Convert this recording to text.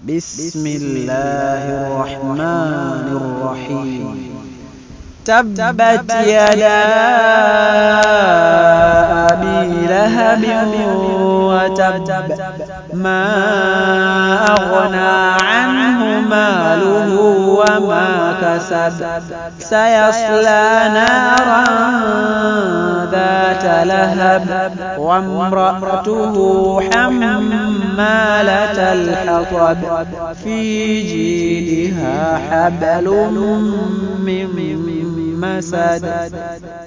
بسم الله الرحمن الرحيم. تبت يدا أبي لهب وتب، ما أغنى عنه ماله وما كسب، سيصلى نارا ذات لهب وامرأته حمالة الحطب، في جيدها حبل من مسد.